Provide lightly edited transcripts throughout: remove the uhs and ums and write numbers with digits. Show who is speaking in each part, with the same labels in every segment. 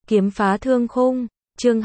Speaker 1: Kiếm phá thương khung, chương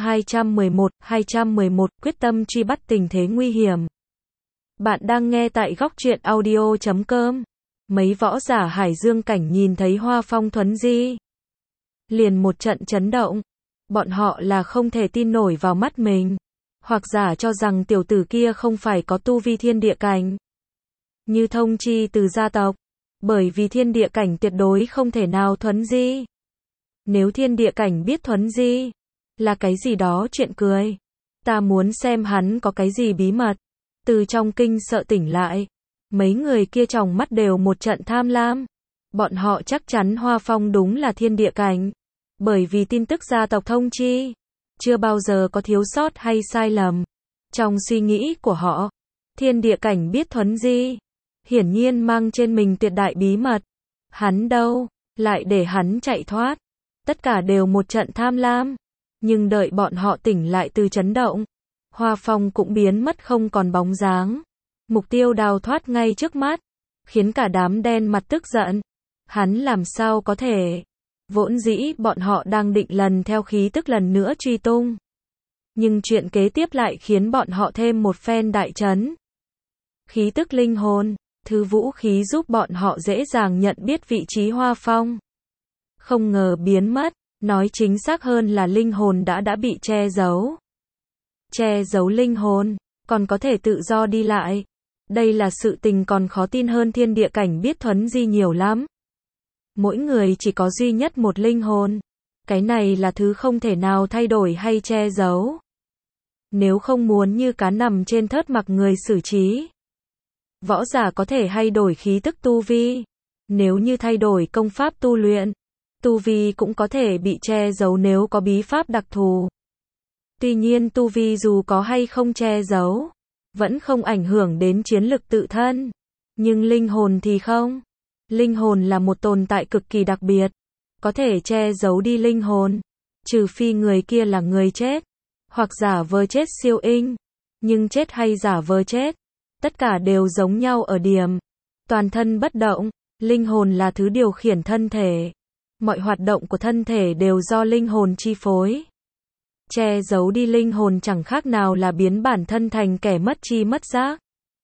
Speaker 1: 211, quyết tâm truy bắt tình thế nguy hiểm. Bạn đang nghe tại góc truyện audio.com. Mấy võ giả Hải Dương cảnh nhìn thấy Hoa Phong thuấn di, liền một trận chấn động. Bọn họ là không thể tin nổi vào mắt mình, hoặc giả cho rằng tiểu tử kia không phải có tu vi thiên địa cảnh, như thông chi từ gia tộc, bởi vì thiên địa cảnh tuyệt đối không thể nào thuấn di. Nếu thiên địa cảnh biết thuấn di, là cái gì đó chuyện cười. Ta muốn xem hắn có cái gì bí mật. Từ trong kinh sợ tỉnh lại, mấy người kia trong mắt đều một trận tham lam. Bọn họ chắc chắn Hoa Phong đúng là thiên địa cảnh, bởi vì tin tức gia tộc thông chi, chưa bao giờ có thiếu sót hay sai lầm. Trong suy nghĩ của họ, thiên địa cảnh biết thuấn di, hiển nhiên mang trên mình tuyệt đại bí mật. Hắn đâu, lại để hắn chạy thoát. Tất cả đều một trận tham lam, nhưng đợi bọn họ tỉnh lại từ chấn động, Hoa Phong cũng biến mất không còn bóng dáng. Mục tiêu đào thoát ngay trước mắt, khiến cả đám đen mặt tức giận. Hắn làm sao có thể? Vốn dĩ bọn họ đang định lần theo khí tức lần nữa truy tung, nhưng chuyện kế tiếp lại khiến bọn họ thêm một phen đại chấn. Khí tức linh hồn, thứ vũ khí giúp bọn họ dễ dàng nhận biết vị trí Hoa Phong, không ngờ biến mất, nói chính xác hơn là linh hồn đã bị che giấu. Che giấu linh hồn, còn có thể tự do đi lại. Đây là sự tình còn khó tin hơn thiên địa cảnh biết thuấn di nhiều lắm. Mỗi người chỉ có duy nhất một linh hồn. Cái này là thứ không thể nào thay đổi hay che giấu. Nếu không muốn như cá nằm trên thớt mặc người xử trí. Võ giả có thể thay đổi khí tức tu vi. Nếu như thay đổi công pháp tu luyện, tu vi cũng có thể bị che giấu nếu có bí pháp đặc thù. Tuy nhiên tu vi dù có hay không che giấu, vẫn không ảnh hưởng đến chiến lực tự thân. Nhưng linh hồn thì không. Linh hồn là một tồn tại cực kỳ đặc biệt, có thể che giấu đi linh hồn, trừ phi người kia là người chết, hoặc giả vờ chết siêu inh. Nhưng chết hay giả vờ chết, tất cả đều giống nhau ở điểm toàn thân bất động. Linh hồn là thứ điều khiển thân thể. Mọi hoạt động của thân thể đều do linh hồn chi phối. Che giấu đi linh hồn chẳng khác nào là biến bản thân thành kẻ mất tri mất giác,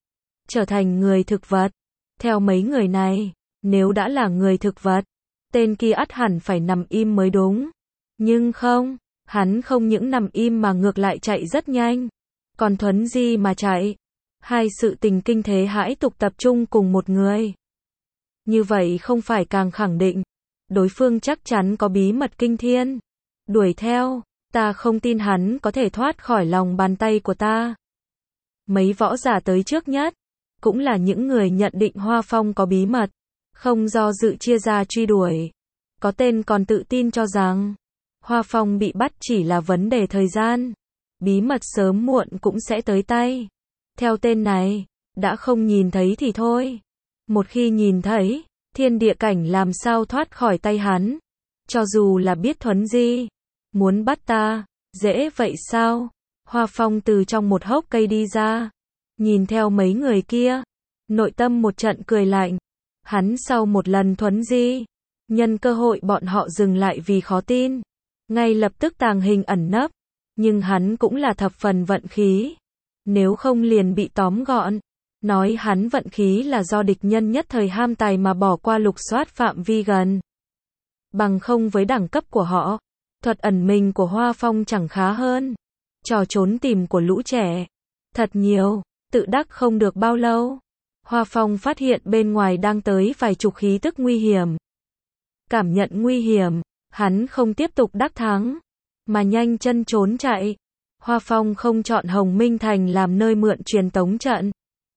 Speaker 1: trở thành người thực vật. Theo mấy người này, nếu đã là người thực vật, tên kia ắt hẳn phải nằm im mới đúng. Nhưng không, hắn không những nằm im mà ngược lại chạy rất nhanh. Còn thuấn di mà chạy. Hai sự tình kinh thế hãi tục tập trung cùng một người. Như vậy không phải càng khẳng định đối phương chắc chắn có bí mật kinh thiên. Đuổi theo, ta không tin hắn có thể thoát khỏi lòng bàn tay của ta. Mấy võ giả tới trước nhất, cũng là những người nhận định Hoa Phong có bí mật, không do dự chia ra truy đuổi. Có tên còn tự tin cho rằng Hoa Phong bị bắt chỉ là vấn đề thời gian, bí mật sớm muộn cũng sẽ tới tay. Theo tên này, đã không nhìn thấy thì thôi. Một khi nhìn thấy, thiên địa cảnh làm sao thoát khỏi tay hắn. Cho dù là biết thuấn di, muốn bắt ta, dễ vậy sao? Hoa Phong từ trong một hốc cây đi ra, nhìn theo mấy người kia, nội tâm một trận cười lạnh. Hắn sau một lần thuấn di, nhân cơ hội bọn họ dừng lại vì khó tin, ngay lập tức tàng hình ẩn nấp. Nhưng hắn cũng là thập phần vận khí, nếu không liền bị tóm gọn. Nói hắn vận khí là do địch nhân nhất thời ham tài mà bỏ qua lục soát phạm vi gần. Bằng không với đẳng cấp của họ, thuật ẩn mình của Hoa Phong chẳng khá hơn. Trò trốn tìm của lũ trẻ thật nhiều, tự đắc không được bao lâu. Hoa Phong phát hiện bên ngoài đang tới vài chục khí tức nguy hiểm. Cảm nhận nguy hiểm, hắn không tiếp tục đắc thắng, mà nhanh chân trốn chạy. Hoa Phong không chọn Hồng Minh Thành làm nơi mượn truyền tống trận,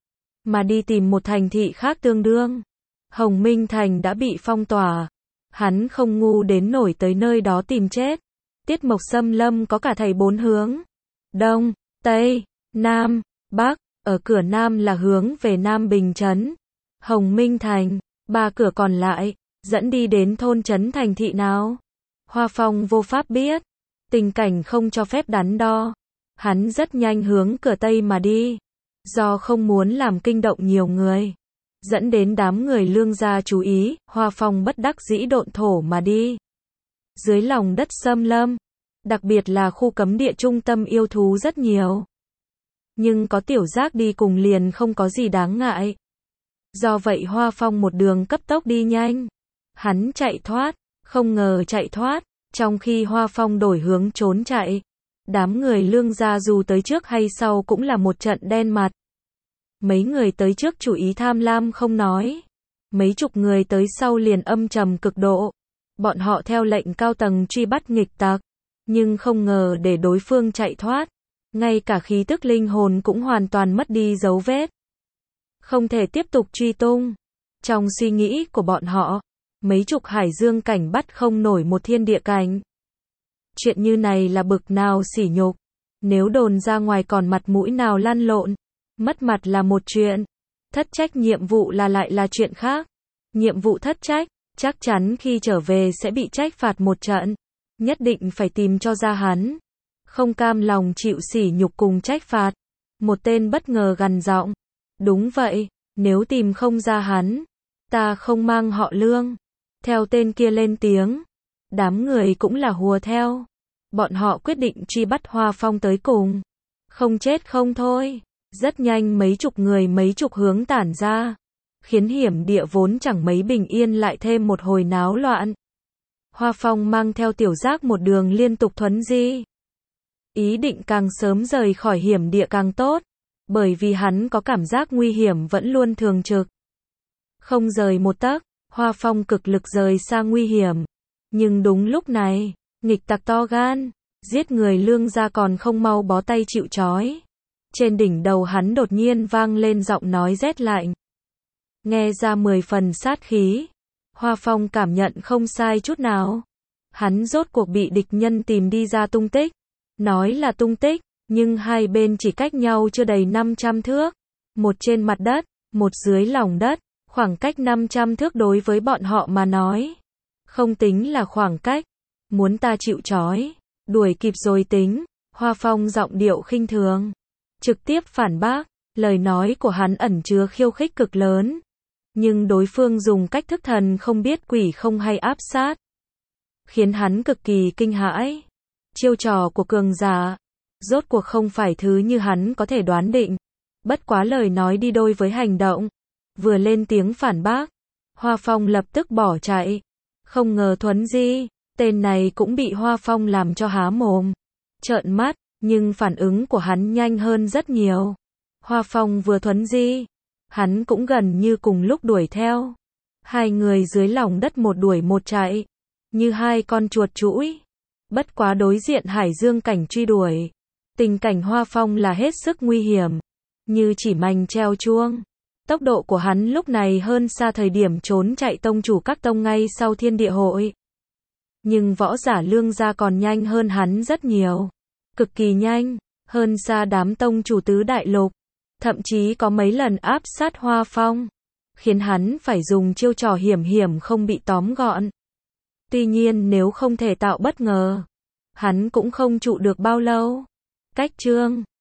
Speaker 1: mà đi tìm một thành thị khác tương đương. Hồng Minh Thành đã bị phong tỏa, hắn không ngu đến nổi tới nơi đó tìm chết. Tiết Mộc Xâm Lâm có cả thảy 4 hướng: Đông, Tây, Nam, Bắc. Ở cửa Nam là hướng về Nam Bình Trấn, Hồng Minh Thành. 3 cửa còn lại dẫn đi đến thôn trấn thành thị nào? Hoa Phong vô pháp biết, tình cảnh không cho phép đắn đo. Hắn rất nhanh hướng cửa Tây mà đi. Do không muốn làm kinh động nhiều người, dẫn đến đám người Lương gia chú ý, Hoa Phong bất đắc dĩ độn thổ mà đi. dưới lòng đất xâm lâm, đặc biệt là khu cấm địa trung tâm yêu thú rất nhiều. Nhưng có Tiểu Giác đi cùng liền không có gì đáng ngại. Do vậy Hoa Phong một đường cấp tốc đi nhanh. Hắn chạy thoát, không ngờ chạy thoát, trong khi Hoa Phong đổi hướng trốn chạy. Đám người Lương gia dù tới trước hay sau cũng là một trận đen mặt. Mấy người tới trước chủ ý tham lam không nói. Mấy chục người tới sau liền âm trầm cực độ. Bọn họ theo lệnh cao tầng truy bắt nghịch tặc. Nhưng không ngờ để đối phương chạy thoát. Ngay cả khí tức linh hồn cũng hoàn toàn mất đi dấu vết. Không thể tiếp tục truy tung. Trong suy nghĩ của bọn họ, mấy chục hải dương cảnh bắt không nổi một thiên địa cảnh. Chuyện như này là bực nào sỉ nhục. Nếu đồn ra ngoài còn mặt mũi nào lăn lộn. Mất mặt là một chuyện. Thất trách nhiệm vụ lại là chuyện khác. Nhiệm vụ thất trách, chắc chắn khi trở về sẽ bị trách phạt một trận. Nhất định phải tìm cho ra hắn. Không cam lòng chịu sỉ nhục cùng trách phạt. Một tên bất ngờ gằn giọng. Đúng vậy, nếu tìm không ra hắn, ta không mang họ Lương. Theo tên kia lên tiếng. Đám người cũng là hùa theo. Bọn họ quyết định truy bắt Hoa Phong tới cùng. Không chết không thôi. Rất nhanh mấy chục hướng tản ra. Khiến hiểm địa vốn chẳng mấy bình yên lại thêm một hồi náo loạn. Hoa Phong mang theo Tiểu Giác một đường liên tục thuấn di. Ý định càng sớm rời khỏi hiểm địa càng tốt. Bởi vì hắn có cảm giác nguy hiểm vẫn luôn thường trực. Không rời một tấc, Hoa Phong cực lực rời xa nguy hiểm. Nhưng đúng lúc này, nghịch tặc to gan, giết người Lương gia còn không mau bó tay chịu trói. Trên đỉnh đầu hắn đột nhiên vang lên giọng nói rét lạnh. Nghe ra 10 phần sát khí. Hoa Phong cảm nhận không sai chút nào. Hắn rốt cuộc bị địch nhân tìm đi ra tung tích. Nói là tung tích, nhưng hai bên chỉ cách nhau chưa đầy 500 thước. Một trên mặt đất, một dưới lòng đất. Khoảng cách 500 thước đối với bọn họ mà nói. Không tính là khoảng cách. Muốn ta chịu trói. Đuổi kịp rồi tính. Hoa Phong giọng điệu khinh thường. Trực tiếp phản bác. Lời nói của hắn ẩn chứa khiêu khích cực lớn. Nhưng đối phương dùng cách thức thần không biết quỷ không hay áp sát. Khiến hắn cực kỳ kinh hãi. Chiêu trò của cường giả. Rốt cuộc không phải thứ như hắn có thể đoán định. Bất quá lời nói đi đôi với hành động. Vừa lên tiếng phản bác. Hoa Phong lập tức bỏ chạy. Không ngờ thuấn di. Tên này cũng bị Hoa Phong làm cho há mồm. Trợn mắt. Nhưng phản ứng của hắn nhanh hơn rất nhiều. Hoa Phong vừa thuấn di. Hắn cũng gần như cùng lúc đuổi theo. Hai người dưới lòng đất một đuổi một chạy. Như hai con chuột chũi. Bất quá đối diện hải dương cảnh truy đuổi. Tình cảnh Hoa Phong là hết sức nguy hiểm. Như chỉ mành treo chuông. Tốc độ của hắn lúc này hơn xa thời điểm trốn chạy tông chủ các tông ngay sau thiên địa hội. Nhưng võ giả Lương gia còn nhanh hơn hắn rất nhiều. Cực kỳ nhanh. Hơn xa đám tông chủ tứ đại lục. Thậm chí có mấy lần áp sát Hoa Phong. Khiến hắn phải dùng chiêu trò hiểm hiểm không bị tóm gọn. Tuy nhiên nếu không thể tạo bất ngờ. Hắn cũng không trụ được bao lâu. Cách chương